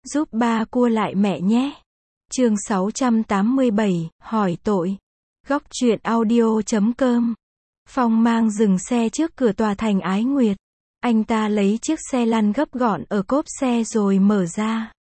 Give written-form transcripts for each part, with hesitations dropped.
Giúp ba cua lại mẹ nhé. Chương 687, hỏi tội. Góc truyện audio.com. Phong Mang dừng xe trước cửa tòa thành Ái Nguyệt. Anh ta lấy chiếc xe lăn gấp gọn ở cốp xe rồi mở ra.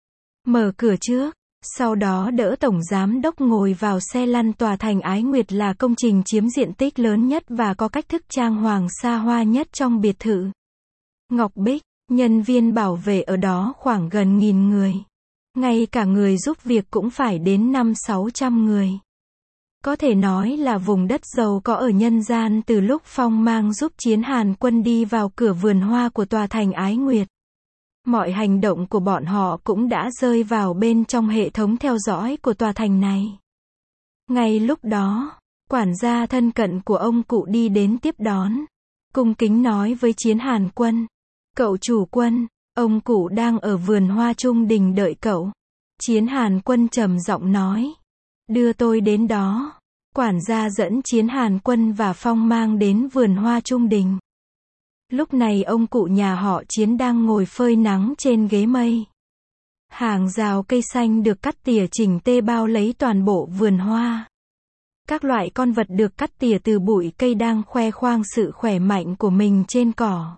Mở cửa trước, sau đó đỡ tổng giám đốc ngồi vào xe lăn. Tòa thành Ái Nguyệt là công trình chiếm diện tích lớn nhất và có cách thức trang hoàng xa hoa nhất trong biệt thự Ngọc Bích. Nhân viên bảo vệ ở đó khoảng gần 1000 người. Ngay cả người giúp việc cũng phải đến 500-600 người. Có thể nói là vùng đất giàu có ở nhân gian từ lúc Phong Mang giúp Chiến Hàn Quân đi vào cửa vườn hoa của tòa thành Ái Nguyệt. Mọi hành động của bọn họ cũng đã rơi vào bên trong hệ thống theo dõi của tòa thành này. Ngay lúc đó, quản gia thân cận của ông cụ đi đến tiếp đón. Cung kính nói với Chiến Hàn Quân. Cậu chủ Quân, ông cụ đang ở vườn hoa Trung Đình đợi cậu. Chiến Hàn Quân trầm giọng nói. Đưa tôi đến đó. Quản gia dẫn Chiến Hàn Quân và Phong Mang đến vườn hoa Trung Đình. Lúc này ông cụ nhà họ Chiến đang ngồi phơi nắng trên ghế mây. Hàng rào cây xanh được cắt tỉa chỉnh tê bao lấy toàn bộ vườn hoa. Các loại con vật được cắt tỉa từ bụi cây đang khoe khoang sự khỏe mạnh của mình trên cỏ.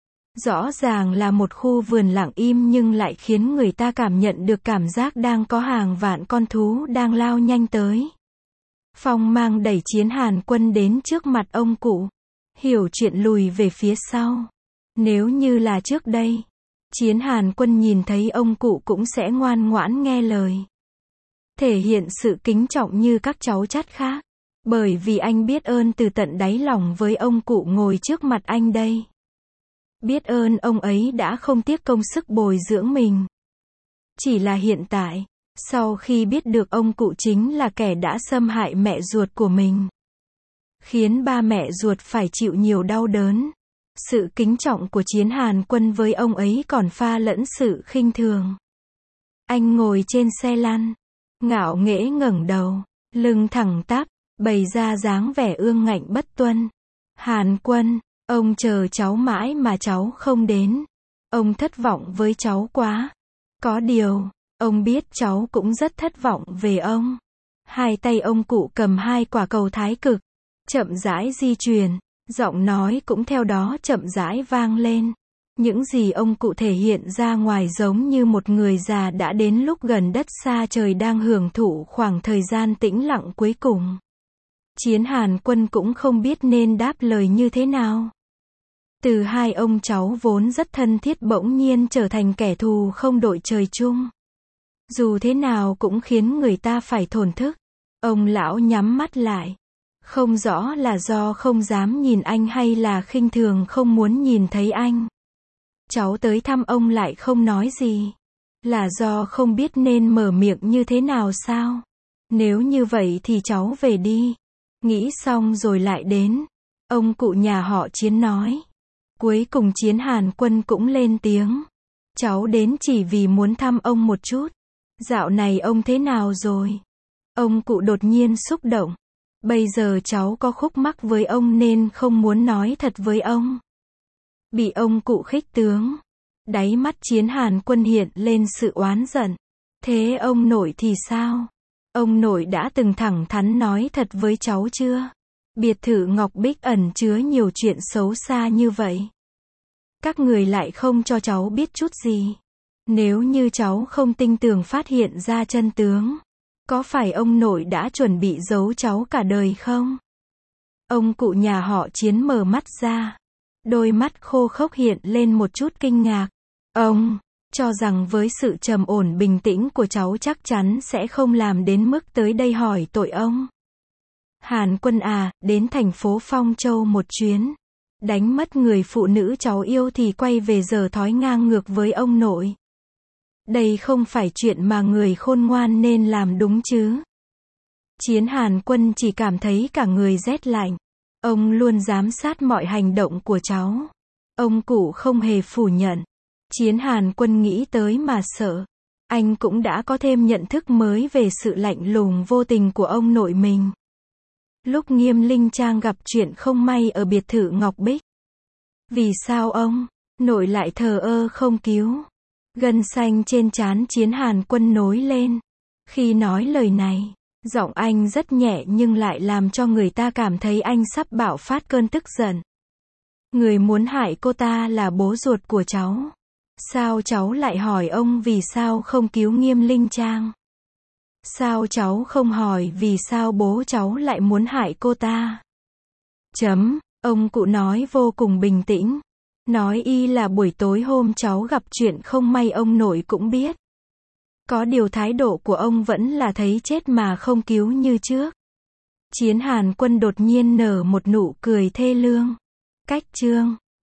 Rõ ràng là một khu vườn lặng im nhưng lại khiến người ta cảm nhận được cảm giác đang có hàng vạn con thú đang lao nhanh tới. Phong Mang đẩy Chiến Hàn Quân đến trước mặt ông cụ. Hiểu chuyện lùi về phía sau. Nếu như là trước đây, Chiến Hàn Quân nhìn thấy ông cụ cũng sẽ ngoan ngoãn nghe lời. Thể hiện sự kính trọng như các cháu chắt khác. Bởi vì anh biết ơn từ tận đáy lòng với ông cụ ngồi trước mặt anh đây. Biết ơn ông ấy đã không tiếc công sức bồi dưỡng mình. Chỉ là hiện tại, sau khi biết được ông cụ chính là kẻ đã xâm hại mẹ ruột của mình, khiến ba mẹ ruột phải chịu nhiều đau đớn, sự kính trọng của Chiến Hàn Quân với ông ấy còn pha lẫn sự khinh thường. Anh ngồi trên xe lăn, ngạo nghễ ngẩng đầu, lưng thẳng tắp, bày ra dáng vẻ ương ngạnh bất tuân. Hàn Quân, ông chờ cháu mãi mà cháu không đến. Ông thất vọng với cháu quá. Có điều, ông biết cháu cũng rất thất vọng về ông. Hai tay ông cụ cầm hai quả cầu thái cực, chậm rãi di chuyển, giọng nói cũng theo đó chậm rãi vang lên. Những gì ông cụ thể hiện ra ngoài giống như một người già đã đến lúc gần đất xa trời đang hưởng thụ khoảng thời gian tĩnh lặng cuối cùng. Chiến Hàn Quân cũng không biết nên đáp lời như thế nào. Từ hai ông cháu vốn rất thân thiết bỗng nhiên trở thành kẻ thù không đội trời chung. Dù thế nào cũng khiến người ta phải thổn thức. Ông lão nhắm mắt lại. Không rõ là do không dám nhìn anh hay là khinh thường không muốn nhìn thấy anh. Cháu tới thăm ông lại không nói gì. Là do không biết nên mở miệng như thế nào sao? Nếu như vậy thì cháu về đi. Nghĩ xong rồi lại đến. Ông cụ nhà họ Chiến nói. Cuối cùng Chiến Hàn Quân cũng lên tiếng. Cháu đến chỉ vì muốn thăm ông một chút. Dạo này ông thế nào rồi? Ông cụ đột nhiên xúc động. Bây giờ cháu có khúc mắc với ông nên không muốn nói thật với ông. Bị ông cụ khích tướng. Đáy mắt Chiến Hàn Quân hiện lên sự oán giận. Thế ông nội thì sao? Ông nội đã từng thẳng thắn nói thật với cháu chưa? Biệt thự Ngọc Bích ẩn chứa nhiều chuyện xấu xa như vậy. Các người lại không cho cháu biết chút gì. Nếu như cháu không tin tưởng phát hiện ra chân tướng, có phải ông nội đã chuẩn bị giấu cháu cả đời không? Ông cụ nhà họ Chiến mở mắt ra. Đôi mắt khô khốc hiện lên một chút kinh ngạc. Ông cho rằng với sự trầm ổn bình tĩnh của cháu chắc chắn sẽ không làm đến mức tới đây hỏi tội ông. Hàn Quân à, đến thành phố Phong Châu một chuyến. Đánh mất người phụ nữ cháu yêu thì quay về giờ thói ngang ngược với ông nội. Đây không phải chuyện mà người khôn ngoan nên làm đúng chứ. Chiến Hàn Quân chỉ cảm thấy cả người rét lạnh. Ông luôn giám sát mọi hành động của cháu. Ông cụ không hề phủ nhận. Chiến Hàn Quân nghĩ tới mà sợ. Anh cũng đã có thêm nhận thức mới về sự lạnh lùng vô tình của ông nội mình. Lúc Nghiêm Linh Trang gặp chuyện không may ở biệt thự Ngọc Bích. Vì sao ông nội lại thờ ơ không cứu? Gân xanh trên trán Chiến Hàn Quân nối lên. Khi nói lời này, giọng anh rất nhẹ nhưng lại làm cho người ta cảm thấy anh sắp bạo phát cơn tức giận. Người muốn hại cô ta là bố ruột của cháu. Sao cháu lại hỏi ông vì sao không cứu Nghiêm Linh Trang? Sao cháu không hỏi vì sao bố cháu lại muốn hại cô ta? Ông cụ nói vô cùng bình tĩnh. Nói y là buổi tối hôm cháu gặp chuyện không may ông nội cũng biết. Có điều thái độ của ông vẫn là thấy chết mà không cứu như trước. Chiến Hàn Quân đột nhiên nở một nụ cười thê lương. Cách chương